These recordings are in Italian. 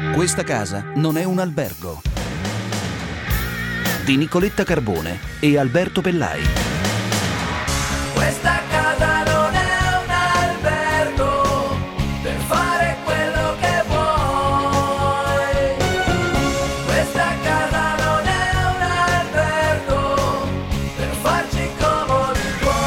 Questa casa non è un albergo. Di Nicoletta Carbone e Alberto Pellai. Questa casa non è un albergo per fare quello che vuoi. Questa casa non è un albergo per farci comodi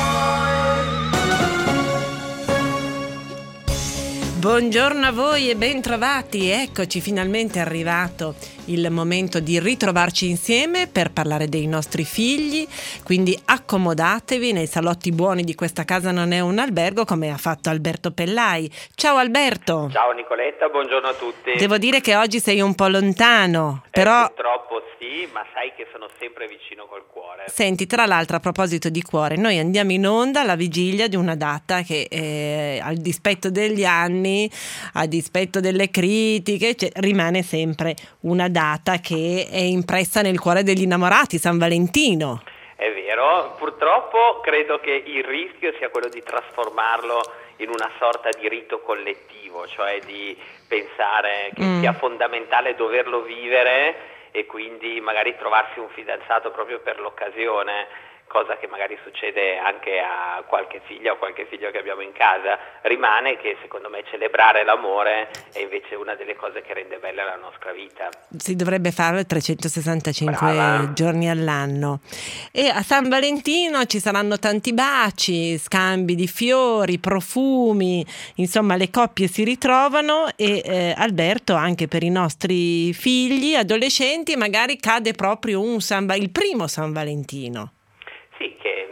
tuoi. Buongiorno a voi e ben trovati. Eccoci, finalmente è arrivato il momento di ritrovarci insieme per parlare dei nostri figli, quindi accomodatevi nei salotti buoni di Questa casa non è un albergo, come ha fatto Alberto Pellai. Ciao Alberto. Ciao Nicoletta, buongiorno a tutti. Devo dire che oggi sei un po' lontano, però purtroppo sì, ma sai che sono sempre vicino col cuore. senti, tra l'altro, a proposito di cuore, noi andiamo in onda alla vigilia di una data che al dispetto degli anni, a dispetto delle critiche, rimane sempre una data che è impressa nel cuore degli innamorati, San Valentino. È vero, purtroppo credo che il rischio sia quello di trasformarlo in una sorta di rito collettivo, cioè di pensare che sia fondamentale doverlo vivere e quindi magari trovarsi un fidanzato proprio per l'occasione, cosa che magari succede anche a qualche figlia o qualche figlio che abbiamo in casa. Rimane che secondo me celebrare l'amore è invece una delle cose che rende bella la nostra vita. Si dovrebbe farlo 365 Brava. giorni all'anno. E a San Valentino ci saranno tanti baci, scambi di fiori, profumi, insomma le coppie si ritrovano e Alberto, anche per i nostri figli adolescenti, magari cade proprio il primo San Valentino. Sì, che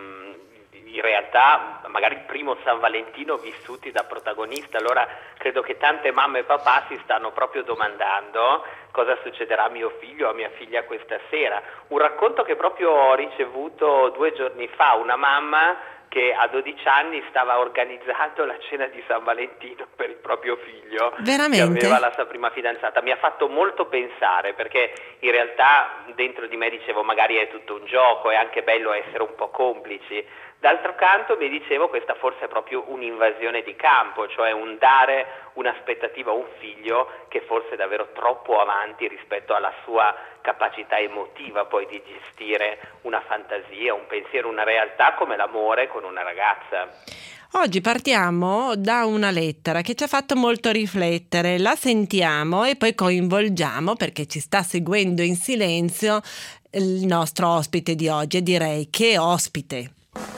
in realtà magari il primo San Valentino vissuti da protagonista. Allora credo che tante mamme e papà si stanno proprio domandando cosa succederà a mio figlio o a mia figlia questa sera. Un racconto che proprio ho ricevuto 2 giorni fa, una mamma che a 12 anni stava organizzando la cena di San Valentino per il proprio figlio. Veramente? Che aveva la sua prima fidanzata. Mi ha fatto molto pensare, perché in realtà dentro di me dicevo magari è tutto un gioco, è anche bello essere un po' complici. D'altro canto mi dicevo questa forse è proprio un'invasione di campo, cioè un dare un'aspettativa a un figlio che forse è davvero troppo avanti rispetto alla sua capacità emotiva poi di gestire una fantasia, un pensiero, una realtà come l'amore con una ragazza. Oggi partiamo da una lettera che ci ha fatto molto riflettere, la sentiamo e poi coinvolgiamo, perché ci sta seguendo in silenzio, il nostro ospite di oggi, e direi che ospite.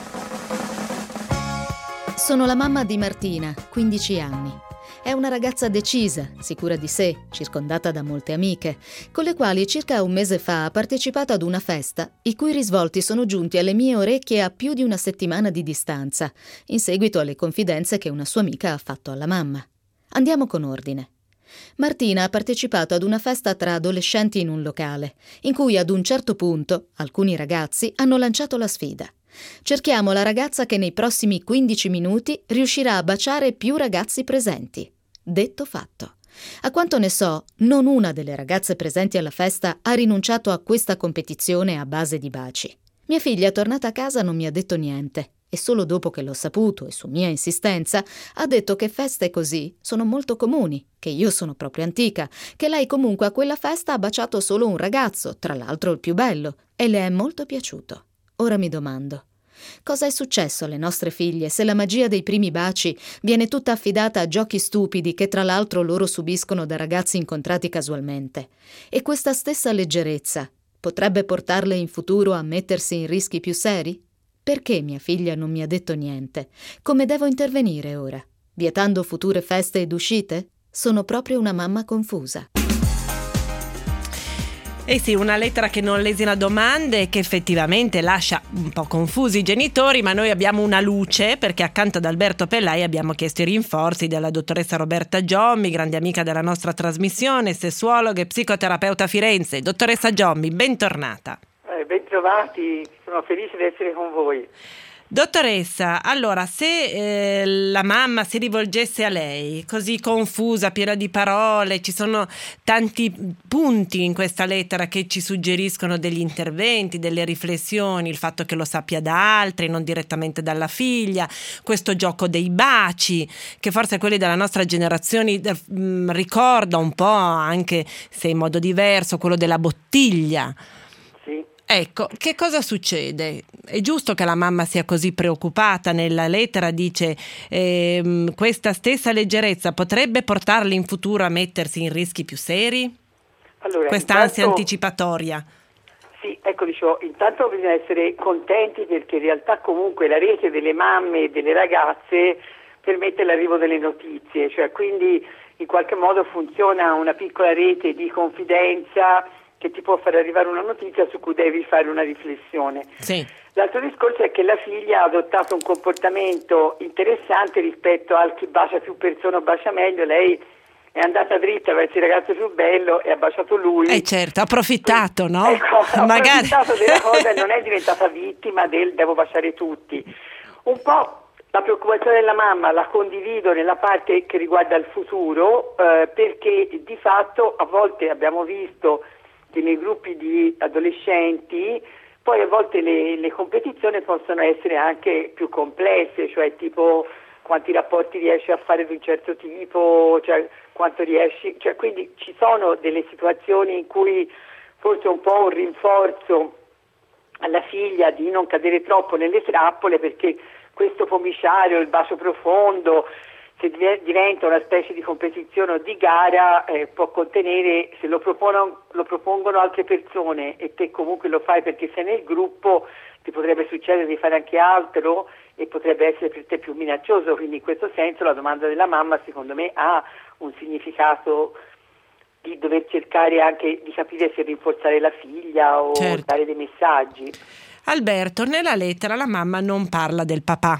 Sono la mamma di Martina, 15 anni. È una ragazza decisa, sicura di sé, circondata da molte amiche, con le quali circa un mese fa ha partecipato ad una festa, i cui risvolti sono giunti alle mie orecchie a più di una settimana di distanza, in seguito alle confidenze che una sua amica ha fatto alla mamma. Andiamo con ordine. Martina ha partecipato ad una festa tra adolescenti in un locale, in cui ad un certo punto alcuni ragazzi hanno lanciato la sfida. Cerchiamo la ragazza che nei prossimi 15 minuti riuscirà a baciare più ragazzi presenti. Detto fatto. A quanto ne so, non una delle ragazze presenti alla festa ha rinunciato a questa competizione a base di baci. Mia figlia, tornata a casa, non mi ha detto niente e solo dopo che l'ho saputo e su mia insistenza ha detto che feste così sono molto comuni, che io sono proprio antica, che lei comunque a quella festa ha baciato solo un ragazzo, tra l'altro il più bello, e le è molto piaciuto. Ora mi domando, cosa è successo alle nostre figlie se la magia dei primi baci viene tutta affidata a giochi stupidi che tra l'altro loro subiscono da ragazzi incontrati casualmente? E questa stessa leggerezza potrebbe portarle in futuro a mettersi in rischi più seri? Perché mia figlia non mi ha detto niente? Come devo intervenire ora? Vietando future feste ed uscite? Sono proprio una mamma confusa. Eh sì, una lettera che non lesina domande e che effettivamente lascia un po' confusi i genitori, ma noi abbiamo una luce, perché accanto ad Alberto Pellai abbiamo chiesto i rinforzi della dottoressa Roberta Giommi, grande amica della nostra trasmissione, sessuologa e psicoterapeuta a Firenze. Dottoressa Giommi, bentornata. Bentrovati, sono felice di essere con voi. Dottoressa, allora se la mamma si rivolgesse a lei, così confusa, piena di parole, ci sono tanti punti in questa lettera che ci suggeriscono degli interventi, delle riflessioni, il fatto che lo sappia da altri, non direttamente dalla figlia, questo gioco dei baci, che forse quelli della nostra generazione ricorda un po', anche se in modo diverso, quello della bottiglia. Sì. Ecco, che cosa succede? È giusto che la mamma sia così preoccupata? Nella lettera dice questa stessa leggerezza potrebbe portarli in futuro a mettersi in rischi più seri? Allora, Questa ansia anticipatoria. Sì, ecco, dicevo, intanto bisogna essere contenti perché in realtà comunque la rete delle mamme e delle ragazze permette l'arrivo delle notizie, cioè quindi in qualche modo funziona una piccola rete di confidenza che ti può far arrivare una notizia su cui devi fare una riflessione. Sì. L'altro discorso è che la figlia ha adottato un comportamento interessante rispetto al chi bacia più persone o bacia meglio. Lei è andata dritta verso il ragazzo più bello e ha baciato lui. Certo, ha approfittato, no? Ecco, ha Magari approfittato della cosa e non è diventata vittima del devo baciare tutti. Un po' la preoccupazione della mamma la condivido nella parte che riguarda il futuro, perché di fatto a volte abbiamo visto che nei gruppi di adolescenti poi a volte le competizioni possono essere anche più complesse, cioè tipo quanti rapporti riesci a fare di un certo tipo, cioè quanto riesci, cioè quindi ci sono delle situazioni in cui forse un po' un rinforzo alla figlia di non cadere troppo nelle trappole, perché questo pomiciario, il bacio profondo, se diventa una specie di competizione o di gara, può contenere, se lo propongono altre persone e te comunque lo fai perché sei nel gruppo, ti potrebbe succedere di fare anche altro e potrebbe essere per te più minaccioso. Quindi in questo senso la domanda della mamma secondo me ha un significato di dover cercare anche di capire se rinforzare la figlia o certo. dare dei messaggi. Alberto, nella lettera la mamma non parla del papà.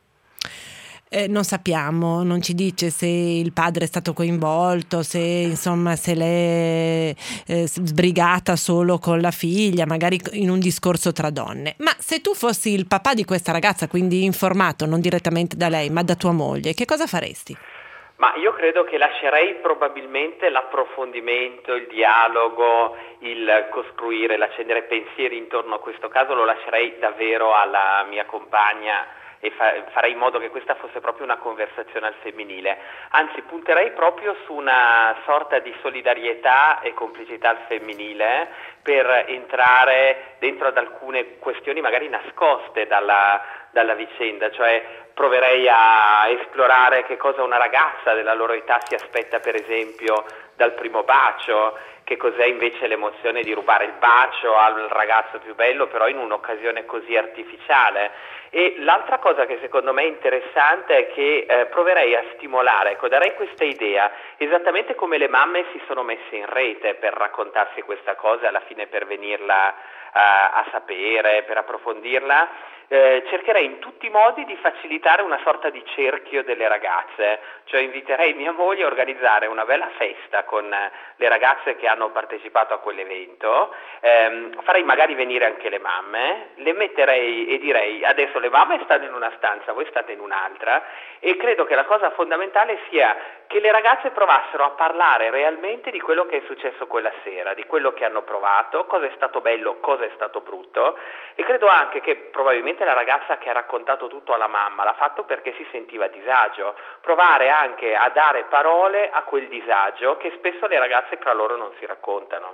Non sappiamo, non ci dice se il padre è stato coinvolto, se insomma se l'è sbrigata solo con la figlia, magari in un discorso tra donne. Ma se tu fossi il papà di questa ragazza, quindi informato non direttamente da lei ma da tua moglie, che cosa faresti? Ma io credo che lascerei probabilmente l'approfondimento, il dialogo, il costruire, l'accendere pensieri intorno a questo caso, lo lascerei davvero alla mia compagna e farei in modo che questa fosse proprio una conversazione al femminile. Anzi, punterei proprio su una sorta di solidarietà e complicità al femminile per entrare dentro ad alcune questioni magari nascoste dalla vicenda, cioè proverei a esplorare che cosa una ragazza della loro età si aspetta, per esempio, dal primo bacio, che cos'è invece l'emozione di rubare il bacio al ragazzo più bello, però in un'occasione così artificiale. E l'altra cosa che secondo me è interessante è che proverei a stimolare, darei questa idea, esattamente come le mamme si sono messe in rete per raccontarsi questa cosa e alla fine per venirla a sapere, per approfondirla. Cercherei in tutti i modi di facilitare una sorta di cerchio delle ragazze, cioè inviterei mia moglie a organizzare una bella festa con le ragazze che hanno partecipato a quell'evento, farei magari venire anche le mamme, le metterei e direi adesso le mamme stanno in una stanza, voi state in un'altra, e credo che la cosa fondamentale sia che le ragazze provassero a parlare realmente di quello che è successo quella sera, di quello che hanno provato, cosa è stato bello, cosa è stato brutto, e credo anche che probabilmente la ragazza che ha raccontato tutto alla mamma l'ha fatto perché si sentiva a disagio, provare anche a dare parole a quel disagio che spesso le ragazze tra loro non si raccontano.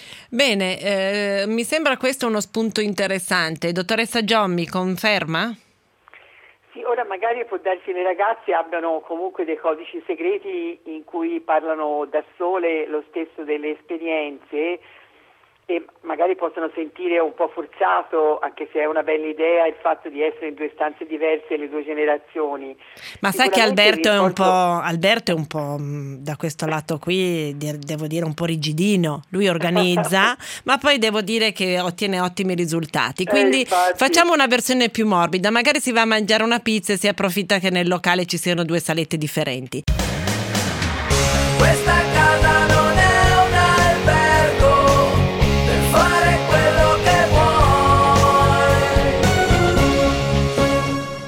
Bene, mi sembra questo uno spunto interessante. Dottoressa Giommi, conferma? Sì, ora magari può darsi che le ragazze abbiano comunque dei codici segreti in cui parlano da sole lo stesso delle esperienze e magari possono sentire un po' forzato, anche se è una bella idea, il fatto di essere in due stanze diverse le due generazioni. Ma sai che Alberto è un po' da questo lato qui, devo dire un po' rigidino, lui organizza ma poi devo dire che ottiene ottimi risultati, quindi facciamo una versione più morbida, magari si va a mangiare una pizza e si approfitta che nel locale ci siano due salette differenti. Questa casa non è un albergo per fare quello che vuoi.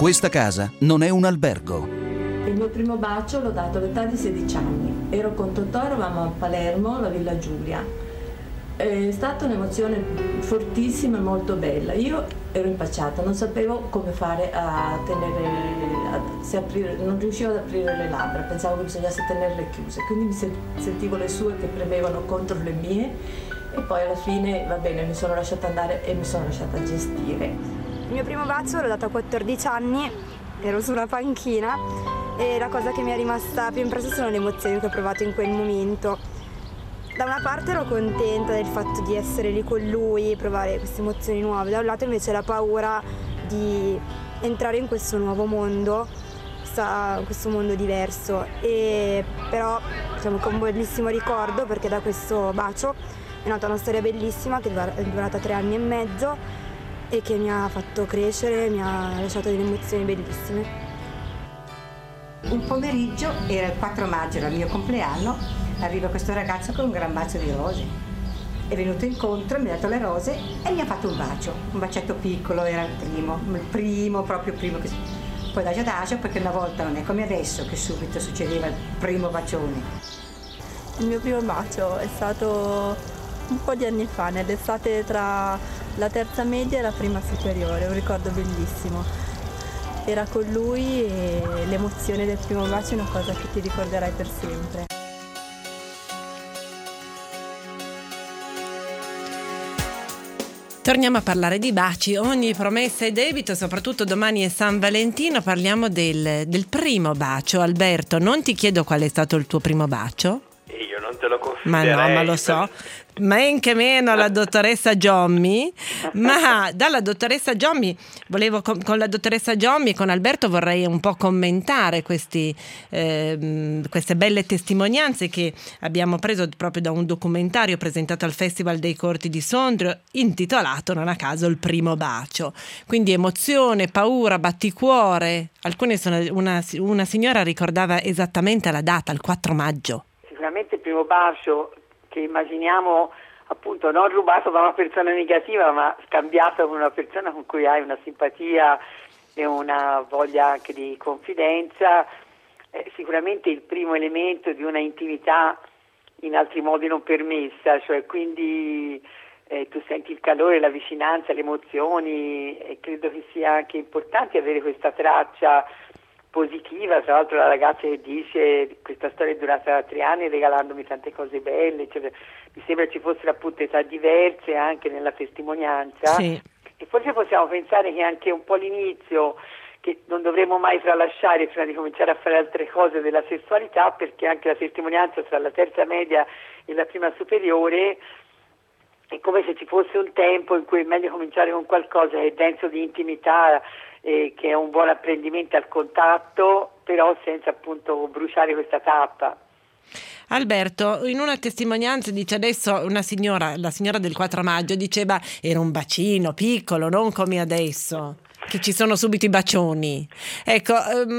Questa casa non è un albergo. Il mio primo bacio l'ho dato all'età di 16 anni. Ero con Totò, eravamo a Palermo, alla Villa Giulia. È stata un'emozione fortissima e molto bella. Io ero impacciata, non sapevo come fare a tenere, non riuscivo ad aprire le labbra, pensavo che bisognasse tenerle chiuse, quindi sentivo le sue che premevano contro le mie e poi alla fine, va bene, mi sono lasciata andare e mi sono lasciata gestire. Il mio primo bacio l'ho dato a 14 anni, ero su una panchina e la cosa che mi è rimasta più impressa sono le emozioni che ho provato in quel momento. Da una parte ero contenta del fatto di essere lì con lui, provare queste emozioni nuove, da un lato invece la paura di entrare in questo nuovo mondo, questo mondo diverso. E però diciamo che è un bellissimo ricordo, perché da questo bacio è nata una storia bellissima che è durata 3 anni e mezzo e che mi ha fatto crescere, mi ha lasciato delle emozioni bellissime. Un pomeriggio, era il 4 maggio, era il mio compleanno, arriva questo ragazzo con un gran bacio di rose. È venuto incontro, mi ha dato le rose e mi ha fatto un bacetto piccolo, era il primo, proprio primo. Poi adagio, perché una volta non è come adesso che subito succedeva il primo bacione. Il mio primo bacio è stato un po' di anni fa, nell'estate tra la terza media e la prima superiore, un ricordo bellissimo. Era con lui e l'emozione del primo bacio è una cosa che ti ricorderai per sempre. Torniamo a parlare di baci, ogni promessa è debito, soprattutto domani è San Valentino, parliamo del primo bacio. Alberto, non ti chiedo qual è stato il tuo primo bacio? Io non te lo Ma considererei. no, ma lo so. Men che meno la dottoressa Giommi, ma dalla dottoressa Giommi con la dottoressa Giommi, con Alberto vorrei un po' commentare queste belle testimonianze che abbiamo preso proprio da un documentario presentato al Festival dei Corti di Sondrio intitolato non a caso Il primo bacio. Quindi emozione, paura, batticuore. Una signora ricordava esattamente la data, il 4 maggio. Sicuramente il primo bacio che immaginiamo appunto non rubato da una persona negativa, ma scambiato con una persona con cui hai una simpatia e una voglia anche di confidenza, è sicuramente il primo elemento di una intimità in altri modi non permessa, cioè quindi tu senti il calore, la vicinanza, le emozioni, e credo che sia anche importante avere questa traccia positiva. Tra l'altro la ragazza che dice questa storia è durata 3 anni regalandomi tante cose belle, cioè, mi sembra ci fossero appunto età diverse anche nella testimonianza. Sì. E forse possiamo pensare che anche un po' l'inizio, che non dovremmo mai tralasciare prima di cominciare a fare altre cose della sessualità, perché anche la testimonianza tra la terza media e la prima superiore è come se ci fosse un tempo in cui è meglio cominciare con qualcosa che è denso di intimità, che è un buon apprendimento al contatto, però senza appunto bruciare questa tappa. Alberto, in una testimonianza dice adesso la signora del 4 maggio diceva era un bacino piccolo, non come adesso, che ci sono subito i bacioni. Ecco,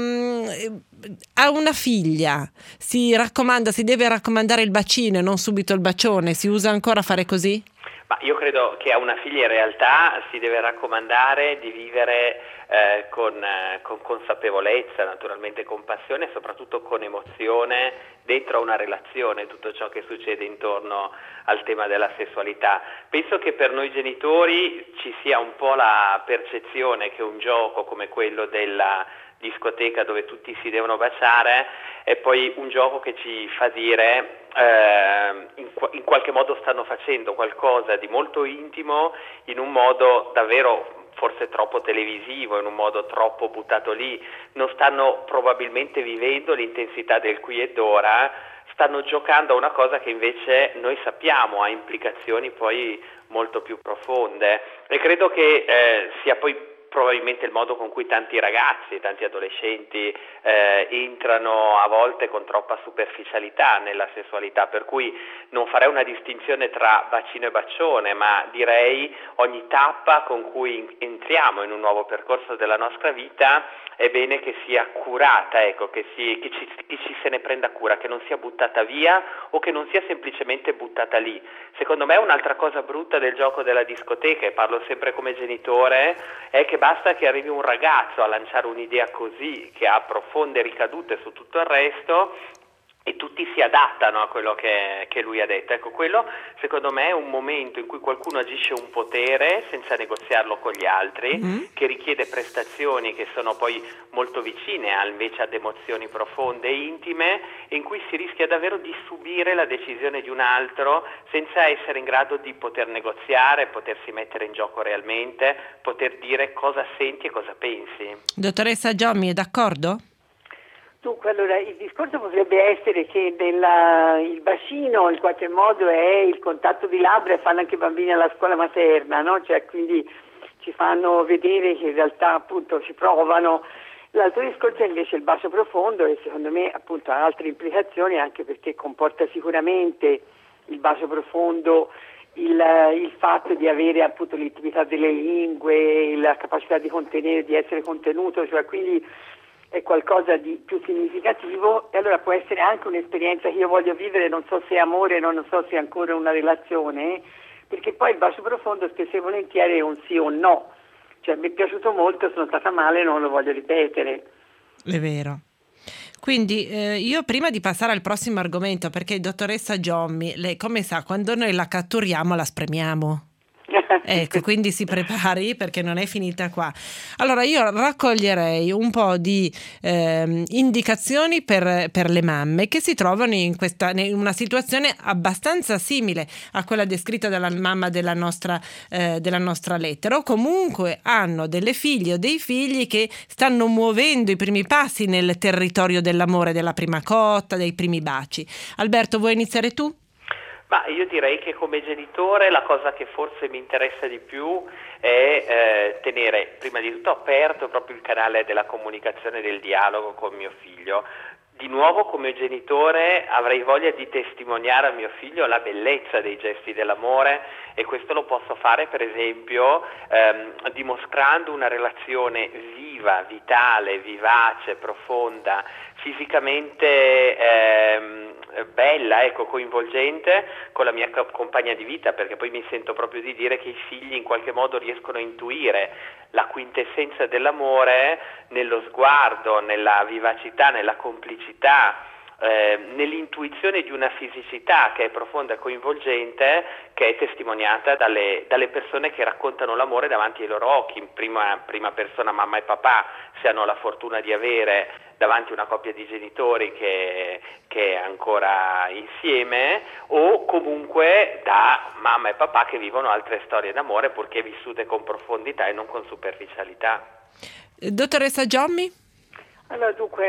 a una figlia si deve raccomandare il bacino e non subito il bacione, si usa ancora fare così? Ma io credo che a una figlia in realtà si deve raccomandare di vivere con consapevolezza, naturalmente con passione e soprattutto con emozione dentro a una relazione, tutto ciò che succede intorno al tema della sessualità. Penso che per noi genitori ci sia un po' la percezione che un gioco come quello della discoteca dove tutti si devono baciare è poi un gioco che ci fa dire in qualche modo stanno facendo qualcosa di molto intimo in un modo davvero forse troppo televisivo, in un modo troppo buttato lì, non stanno probabilmente vivendo l'intensità del qui ed ora, stanno giocando a una cosa che invece noi sappiamo ha implicazioni poi molto più profonde, e credo che sia poi probabilmente il modo con cui tanti ragazzi, tanti adolescenti entrano a volte con troppa superficialità nella sessualità, per cui non farei una distinzione tra bacino e bacione, ma direi ogni tappa con cui entriamo in un nuovo percorso della nostra vita è bene che sia curata, ecco, che ci se ne prenda cura, che non sia buttata via o che non sia semplicemente buttata lì. Secondo me un'altra cosa brutta del gioco della discoteca, e parlo sempre come genitore, è che basta che arrivi un ragazzo a lanciare un'idea così, che ha profonde ricadute su tutto il resto, e tutti si adattano a quello che lui ha detto. Ecco, quello secondo me è un momento in cui qualcuno agisce un potere senza negoziarlo con gli altri, che richiede prestazioni che sono poi molto vicine invece ad emozioni profonde e intime, e in cui si rischia davvero di subire la decisione di un altro senza essere in grado di poter negoziare, potersi mettere in gioco realmente, poter dire cosa senti e cosa pensi. Dottoressa Giommi, è d'accordo? Dunque, allora, il discorso potrebbe essere che il bacino in qualche modo è il contatto di labbra, e fanno anche i bambini alla scuola materna, no? Cioè, quindi ci fanno vedere che in realtà appunto ci provano. L'altro discorso è invece il bacio profondo, e secondo me appunto ha altre implicazioni, anche perché comporta sicuramente il bacio profondo il fatto di avere appunto l'intimità delle lingue, la capacità di contenere, di essere contenuto, cioè quindi è qualcosa di più significativo, e allora può essere anche un'esperienza che io voglio vivere, non so se è amore, non so se è ancora una relazione, perché poi il bacio profondo spesso e volentieri è un sì o un no, cioè mi è piaciuto molto, sono stata male, non lo voglio ripetere. È vero. Quindi io prima di passare al prossimo argomento, perché dottoressa Giommi, lei come sa, quando noi la catturiamo la spremiamo. Ecco, quindi si prepari perché non è finita qua. Allora io raccoglierei un po' di indicazioni per le mamme che si trovano in una situazione abbastanza simile a quella descritta dalla mamma della nostra lettera, o comunque hanno delle figlie o dei figli che stanno muovendo i primi passi nel territorio dell'amore, della prima cotta, dei primi baci. Alberto, vuoi iniziare tu? Ma io direi che come genitore la cosa che forse mi interessa di più è tenere prima di tutto aperto proprio il canale della comunicazione e del dialogo con mio figlio. Di nuovo, come genitore avrei voglia di testimoniare a mio figlio la bellezza dei gesti dell'amore, e questo lo posso fare per esempio dimostrando una relazione viva, vitale, vivace, profonda, fisicamente bella, ecco, coinvolgente con la mia compagna di vita, perché poi mi sento proprio di dire che i figli in qualche modo riescono a intuire la quintessenza dell'amore nello sguardo, nella vivacità, nella complicità, nell'intuizione di una fisicità che è profonda e coinvolgente, che è testimoniata dalle persone che raccontano l'amore davanti ai loro occhi, in prima persona, mamma e papà, se hanno la fortuna di avere davanti una coppia di genitori che è ancora insieme, o comunque da mamma e papà che vivono altre storie d'amore, purché vissute con profondità e non con superficialità. Dottoressa Giommi? Allora, dunque,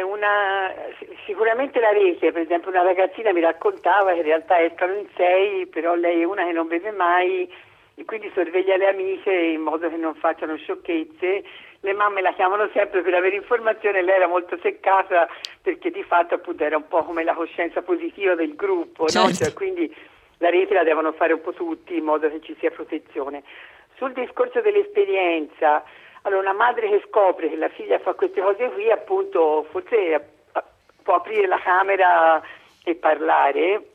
sicuramente la rete, per esempio una ragazzina mi raccontava che in realtà escono in 6, però lei è una che non beve mai e quindi sorveglia le amiche in modo che non facciano sciocchezze. Le mamme la chiamano sempre per avere informazione, lei era molto seccata perché di fatto appunto era un po' come la coscienza positiva del gruppo, certo. No? Cioè, quindi la rete la devono fare un po' tutti in modo che ci sia protezione. Sul discorso dell'esperienza, allora una madre che scopre che la figlia fa queste cose qui, appunto forse può aprire la camera e parlare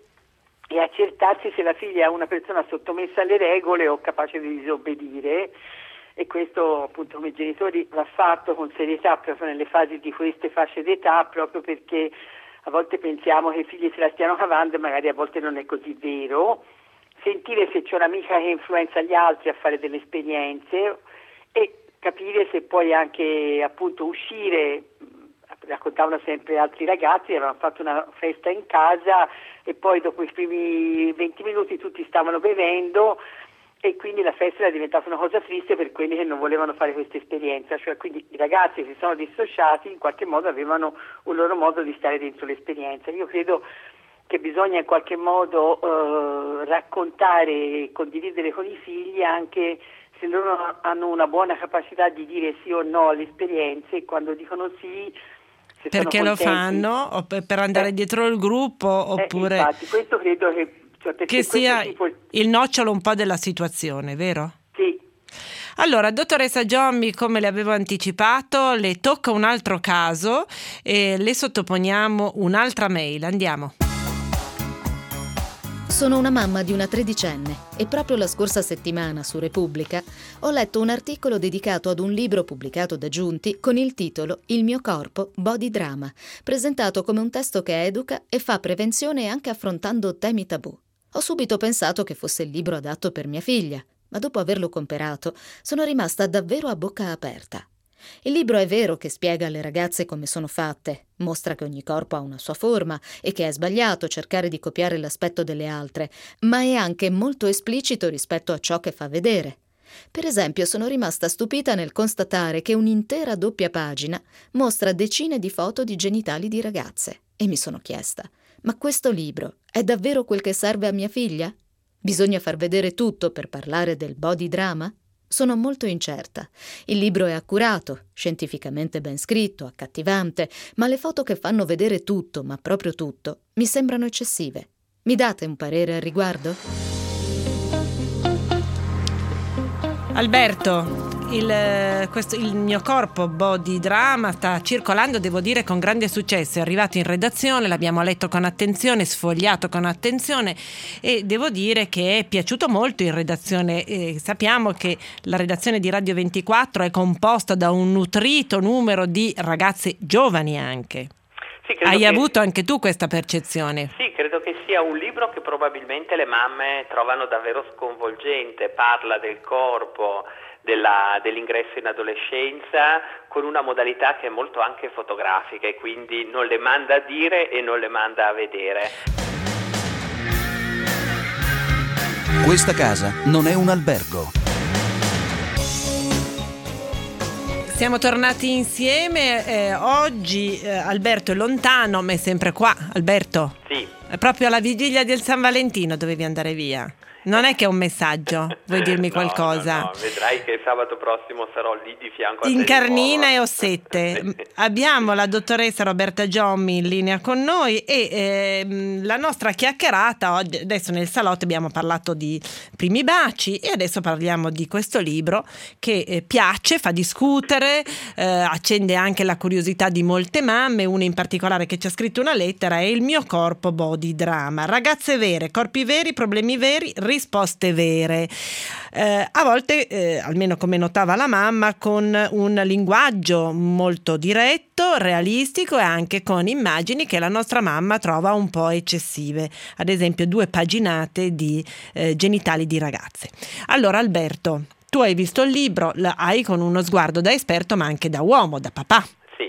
e accertarsi se la figlia è una persona sottomessa alle regole o capace di disobbedire, e questo appunto come genitori va fatto con serietà proprio nelle fasi di queste fasce d'età, proprio perché a volte pensiamo che i figli se la stiano cavando e magari a volte non è così vero. Sentire se c'è un'amica che influenza gli altri a fare delle esperienze e capire se poi anche appunto uscire. Raccontavano sempre altri ragazzi, avevano fatto una festa in casa e poi dopo i primi 20 minuti tutti stavano bevendo e quindi la festa era diventata una cosa triste per quelli che non volevano fare questa esperienza, cioè quindi i ragazzi si sono dissociati, in qualche modo avevano un loro modo di stare dentro l'esperienza. Io credo che bisogna in qualche modo raccontare e condividere con i figli anche se loro hanno una buona capacità di dire sì o no alle esperienze, e quando dicono sì perché lo fanno, o per andare dietro il gruppo, oppure infatti questo credo che sia il nocciolo un po' della situazione, vero? Sì. Allora, dottoressa Giommi, come le avevo anticipato, le tocca un altro caso e le sottoponiamo un'altra mail. Andiamo. Sono una mamma di una tredicenne e proprio la scorsa settimana su Repubblica ho letto un articolo dedicato ad un libro pubblicato da Giunti con il titolo Il mio corpo, body drama, presentato come un testo che educa e fa prevenzione anche affrontando temi tabù. Ho subito pensato che fosse il libro adatto per mia figlia, ma dopo averlo comperato sono rimasta davvero a bocca aperta. Il libro è vero che spiega alle ragazze come sono fatte, mostra che ogni corpo ha una sua forma e che è sbagliato cercare di copiare l'aspetto delle altre, ma è anche molto esplicito rispetto a ciò che fa vedere. Per esempio, sono rimasta stupita nel constatare che un'intera doppia pagina mostra decine di foto di genitali di ragazze e mi sono chiesta: ma questo libro è davvero quel che serve a mia figlia? Bisogna far vedere tutto per parlare del body drama? Sono molto incerta. Il libro è accurato, scientificamente ben scritto, accattivante, ma le foto che fanno vedere tutto, ma proprio tutto, mi sembrano eccessive. Mi date un parere al riguardo? Alberto, il mio corpo body drama sta circolando, devo dire, con grande successo. È arrivato in redazione, l'abbiamo letto con attenzione, sfogliato con attenzione e devo dire che è piaciuto molto in redazione. Sappiamo che la redazione di Radio 24 è composta da un nutrito numero di ragazze giovani anche. Sì, hai avuto anche tu questa percezione? Sì, credo che sia un libro che probabilmente le mamme trovano davvero sconvolgente. Parla del corpo, dell'ingresso in adolescenza con una modalità che è molto anche fotografica e quindi non le manda a dire e non le manda a vedere. Questa casa non è un albergo. Siamo tornati insieme, oggi Alberto è lontano ma è sempre qua. Alberto? Sì. È proprio alla vigilia del San Valentino dovevi andare via. Non è che è un messaggio, vuoi dirmi qualcosa? No, vedrai che sabato prossimo sarò lì di fianco a te. In Carnina e Ossette. Abbiamo la dottoressa Roberta Giommi in linea con noi e la nostra chiacchierata oggi, adesso nel salotto abbiamo parlato di primi baci e adesso parliamo di questo libro che piace, fa discutere, accende anche la curiosità di molte mamme. Una in particolare che ci ha scritto una lettera è Il mio corpo body drama. Ragazze vere, corpi veri, problemi veri, risposte vere. A volte, almeno come notava la mamma, con un linguaggio molto diretto, realistico e anche con immagini che la nostra mamma trova un po' eccessive. Ad esempio 2 paginate di genitali di ragazze. Allora Alberto, tu hai visto il libro, hai con uno sguardo da esperto ma anche da uomo, da papà.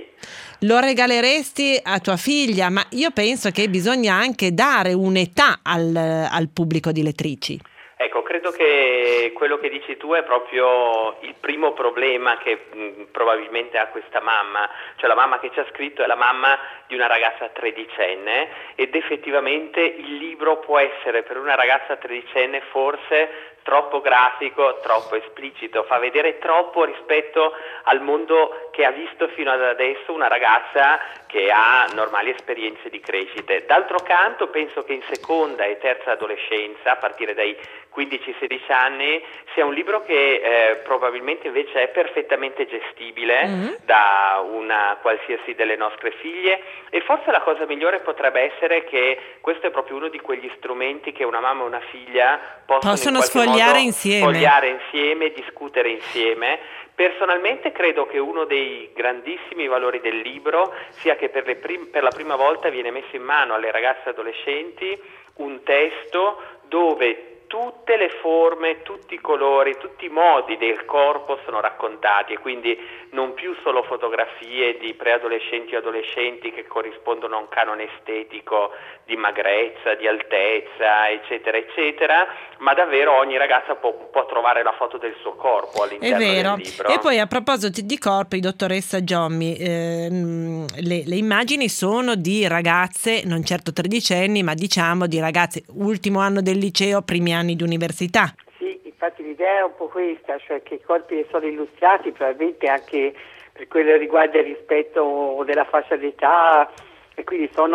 Lo regaleresti a tua figlia? Ma io penso che bisogna anche dare un'età al pubblico di lettrici. Ecco, credo che quello che dici tu è proprio il primo problema che probabilmente ha questa mamma. Cioè la mamma che ci ha scritto è la mamma di una ragazza tredicenne ed effettivamente il libro può essere per una ragazza tredicenne forse troppo grafico, troppo esplicito, fa vedere troppo rispetto al mondo che ha visto fino ad adesso una ragazza che ha normali esperienze di crescite. D'altro canto penso che in seconda e terza adolescenza, a partire dai 15-16 anni, sia un libro che probabilmente invece è perfettamente gestibile da una qualsiasi delle nostre figlie e forse la cosa migliore potrebbe essere che questo è proprio uno di quegli strumenti che una mamma e una figlia possono sfogliare insieme, discutere insieme. Personalmente credo che uno dei grandissimi valori del libro sia che per la prima volta viene messo in mano alle ragazze adolescenti un testo dove tutte le forme, tutti i colori, tutti i modi del corpo sono raccontati e quindi non più solo fotografie di preadolescenti e adolescenti che corrispondono a un canone estetico di magrezza, di altezza, eccetera, eccetera, ma davvero ogni ragazza può trovare la foto del suo corpo all'interno del libro. E poi a proposito di corpi, dottoressa Giommi, le immagini sono di ragazze, non certo tredicenni, ma diciamo di ragazze ultimo anno del liceo, primi anni di università. Sì, infatti l'idea è un po' questa, cioè che i corpi che sono illustrati probabilmente anche per quello che riguarda il rispetto della fascia d'età e quindi sono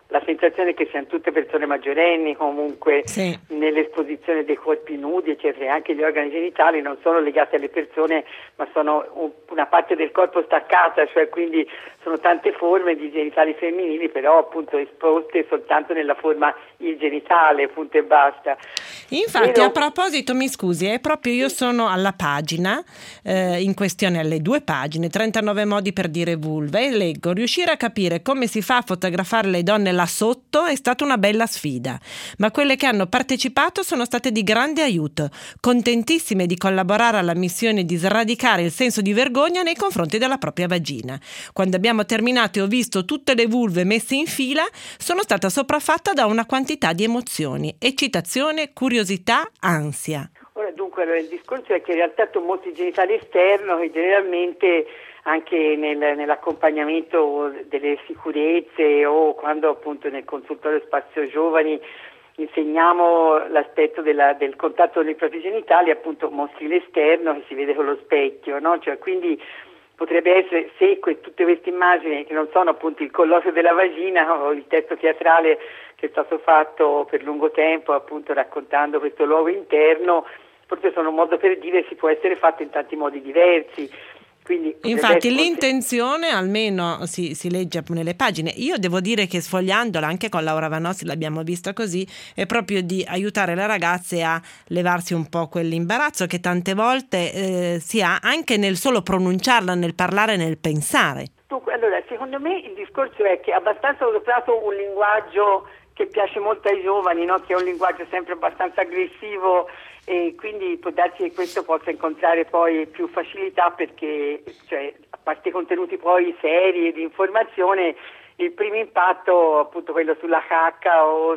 la sensazione è che siano tutte persone maggiorenni comunque nell'esposizione dei corpi nudi, eccetera, e anche gli organi genitali non sono legati alle persone, ma sono una parte del corpo staccata, cioè quindi sono tante forme di genitali femminili, però appunto esposte soltanto nella forma il genitale, punto e basta. Infatti, a proposito, mi scusi, proprio io sono alla pagina in questione, alle 2 pagine, 39 modi per dire vulva, e leggo: riuscire a capire come si fa a fotografare le donne là sotto è stata una bella sfida, ma quelle che hanno partecipato sono state di grande aiuto, contentissime di collaborare alla missione di sradicare il senso di vergogna nei confronti della propria vagina. Quando abbiamo terminato e ho visto tutte le vulve messe in fila, sono stata sopraffatta da una quantità di emozioni: eccitazione, curiosità, ansia. Dunque, il discorso è che in realtà tu mostri il genitale esterno, che generalmente anche nell'accompagnamento delle sicurezze o quando appunto nel consultorio Spazio Giovani insegniamo l'aspetto del contatto con i propri genitali, appunto mostri l'esterno che si vede con lo specchio, no? Cioè, quindi potrebbe essere, se tutte queste immagini che non sono appunto il colloquio della vagina o il testo teatrale che è stato fatto per lungo tempo appunto raccontando questo luogo interno, forse sono un modo per dire si può essere fatto in tanti modi diversi. Quindi, infatti l'intenzione almeno si legge nelle pagine. Io devo dire che sfogliandola anche con Laura Vanossi l'abbiamo vista così, è proprio di aiutare le ragazze a levarsi un po' quell'imbarazzo che tante volte si ha anche nel solo pronunciarla, nel parlare, nel pensare. Allora, secondo me il discorso è che è abbastanza adottato un linguaggio che piace molto ai giovani, no? Che è un linguaggio sempre abbastanza aggressivo, e quindi può darsi che questo possa incontrare poi più facilità, perché cioè, a parte i contenuti poi seri e di informazione, il primo impatto, appunto quello sulla cacca o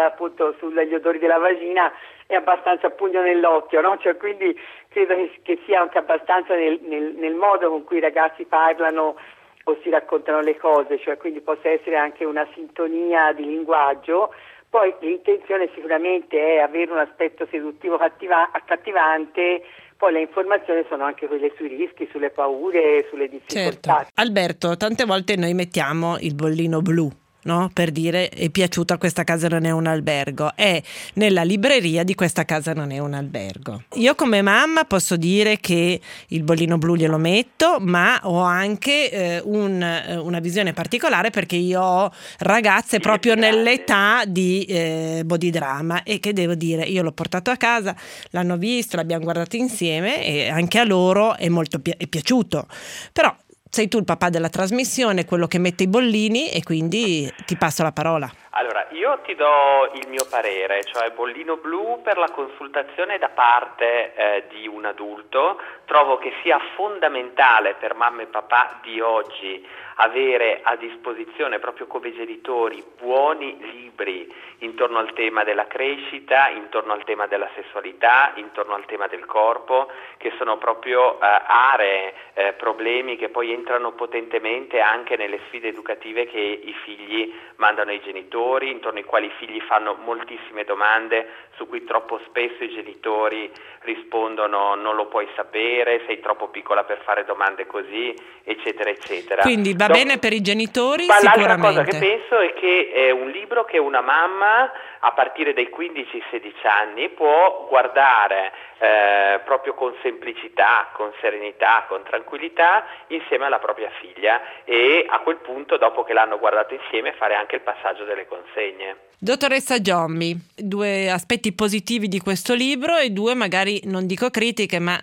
sugli odori della vagina, è abbastanza pugno nell'occhio, no? Cioè, quindi credo che sia anche abbastanza nel modo con cui i ragazzi parlano o si raccontano le cose, cioè quindi possa essere anche una sintonia di linguaggio. Poi l'intenzione sicuramente è avere un aspetto seduttivo accattivante, poi le informazioni sono anche quelle sui rischi, sulle paure, sulle difficoltà. Certo. Alberto, tante volte noi mettiamo il bollino blu, no? Per dire è piaciuta questa casa non è un albergo, è nella libreria di questa casa non è un albergo. Io come mamma posso dire che il bollino blu glielo metto, ma ho anche una visione particolare perché io ho ragazze proprio nell'età di body drama, e che devo dire, io l'ho portato a casa, l'hanno visto, l'abbiamo guardato insieme e anche a loro è molto è piaciuto. Però sei tu il papà della trasmissione, quello che mette i bollini, e quindi ti passo la parola. Allora, io ti do il mio parere, cioè bollino blu per la consultazione da parte di un adulto. Trovo che sia fondamentale per mamma e papà di oggi avere a disposizione, proprio come genitori, buoni libri intorno al tema della crescita, intorno al tema della sessualità, intorno al tema del corpo, che sono proprio aree, problemi che poi entrano potentemente anche nelle sfide educative che i figli mandano ai genitori, intorno ai quali i figli fanno moltissime domande su cui troppo spesso i genitori rispondono non lo puoi sapere, sei troppo piccola per fare domande così, eccetera eccetera. Quindi va bene per i genitori, ma sicuramente. L'altra cosa che penso è che è un libro che una mamma a partire dai 15-16 anni può guardare proprio con semplicità, con serenità, con tranquillità insieme alla propria figlia, e a quel punto, dopo che l'hanno guardato insieme, fare anche il passaggio delle consegne. Dottoressa Giommi, 2 aspetti positivi di questo libro e 2 magari, non dico critiche, ma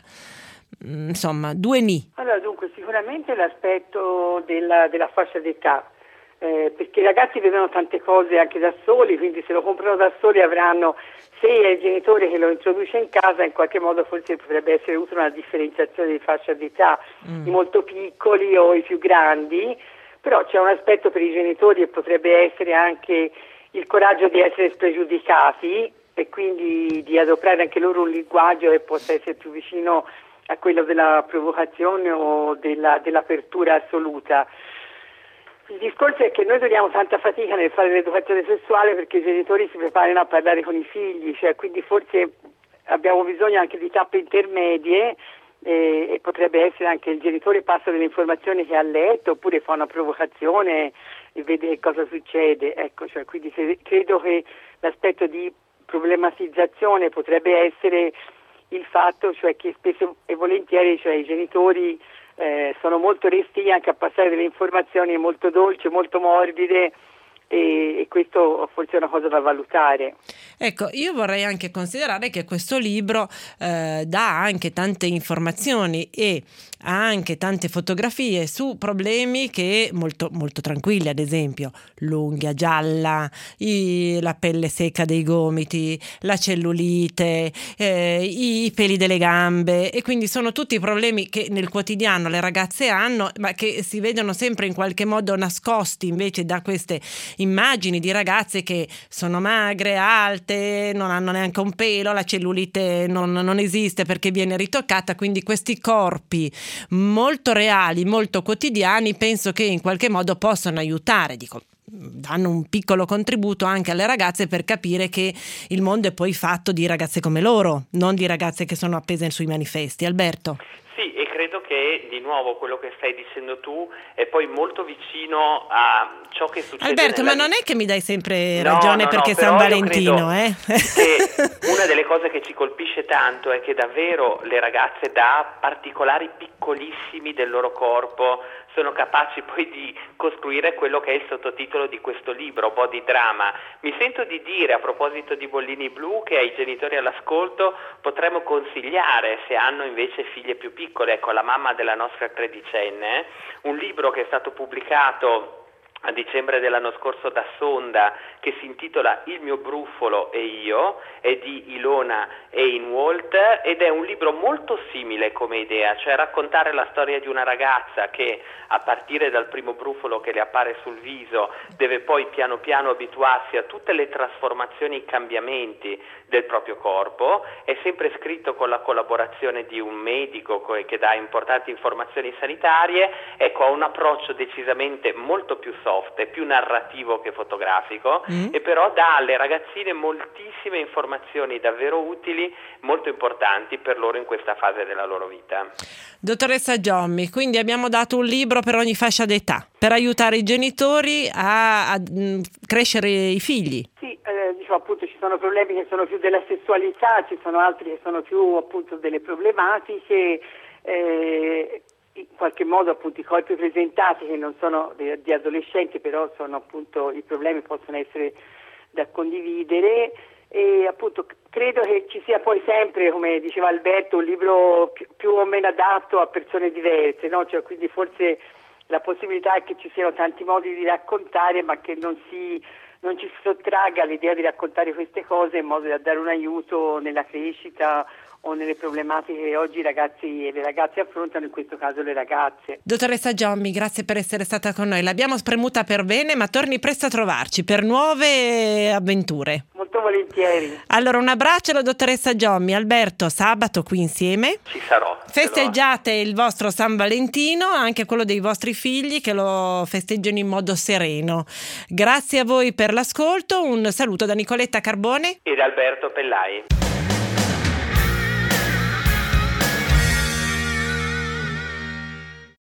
insomma 2 ni. Allora, dunque, sicuramente l'aspetto della fascia d'età, perché i ragazzi vedono tante cose anche da soli, quindi se lo comprano da soli avranno, se è il genitore che lo introduce in casa, in qualche modo forse potrebbe essere utile una differenziazione di fascia d'età, i molto piccoli o i più grandi, però c'è un aspetto per i genitori che potrebbe essere anche il coraggio di essere spregiudicati e quindi di adoperare anche loro un linguaggio che possa essere più vicino a quello della provocazione o dell'apertura assoluta. Il discorso è che noi togliamo tanta fatica nel fare l'educazione sessuale perché i genitori si preparano a parlare con i figli, cioè quindi forse abbiamo bisogno anche di tappe intermedie, e potrebbe essere anche il genitore passa delle informazioni che ha letto oppure fa una provocazione e vede che cosa succede, ecco, cioè, quindi credo che l'aspetto di problematizzazione potrebbe essere il fatto, cioè, che spesso e volentieri, cioè, i genitori sono molto restii anche a passare delle informazioni molto dolci, molto morbide, e questo forse è una cosa da valutare. Ecco, io vorrei anche considerare che questo libro dà anche tante informazioni e ha anche tante fotografie su problemi che molto, molto tranquilli, ad esempio l'unghia gialla, la pelle secca dei gomiti, la cellulite, i peli delle gambe, e quindi sono tutti problemi che nel quotidiano le ragazze hanno, ma che si vedono sempre in qualche modo nascosti invece da queste immagini di ragazze che sono magre, alte, non hanno neanche un pelo, la cellulite non esiste perché viene ritoccata, quindi questi corpi molto reali, molto quotidiani, penso che in qualche modo possano aiutare, danno un piccolo contributo anche alle ragazze per capire che il mondo è poi fatto di ragazze come loro, non di ragazze che sono appese sui manifesti. Alberto? Sì, e credo che di nuovo quello che stai dicendo tu è poi molto vicino a ciò che succede. Alberto, ma non è che mi dai sempre ragione perché è San Valentino, Che una delle cose che ci colpisce tanto è che davvero le ragazze, da particolari piccolissimi del loro corpo, sono capaci poi di costruire quello che è il sottotitolo di questo libro, Body Drama. Mi sento di dire, a proposito di Bollini Blu, che ai genitori all'ascolto potremmo consigliare, se hanno invece figlie più piccole, ecco, la mamma della nostra tredicenne, un libro che è stato pubblicato a dicembre dell'anno scorso da Sonda, che si intitola Il mio brufolo e io, è di Ilona Einwalt, ed è un libro molto simile come idea, cioè raccontare la storia di una ragazza che a partire dal primo brufolo che le appare sul viso deve poi piano piano abituarsi a tutte le trasformazioni e i cambiamenti del proprio corpo. È sempre scritto con la collaborazione di un medico che dà importanti informazioni sanitarie, ecco, ha un approccio decisamente molto più soft e più narrativo che fotografico, e però dà alle ragazzine moltissime informazioni davvero utili, molto importanti per loro in questa fase della loro vita. Dottoressa Giommi, quindi abbiamo dato un libro per ogni fascia d'età, per aiutare i genitori a crescere i figli. Sì, diciamo, appunto, ci sono problemi che sono più della sessualità, ci sono altri che sono più, appunto, delle problematiche, in qualche modo, appunto, i corpi presentati che non sono di adolescenti, però sono, appunto, i problemi possono essere da condividere, e appunto credo che ci sia poi sempre, come diceva Alberto, un libro più o meno adatto a persone diverse, no? Cioè, quindi forse la possibilità è che ci siano tanti modi di raccontare, ma che non ci si sottragga l'idea di raccontare queste cose in modo da dare un aiuto nella crescita o nelle problematiche che oggi i ragazzi e le ragazze affrontano, in questo caso le ragazze. Dottoressa Giommi, grazie per essere stata con noi. L'abbiamo spremuta per bene, ma torni presto a trovarci per nuove avventure. Molto volentieri. Allora, un abbraccio alla dottoressa Giommi. Alberto, sabato qui insieme. Ci sarò. Festeggiate il vostro San Valentino, anche quello dei vostri figli, che lo festeggiano in modo sereno. Grazie a voi per l'ascolto. Un saluto da Nicoletta Carbone e da Alberto Pellai.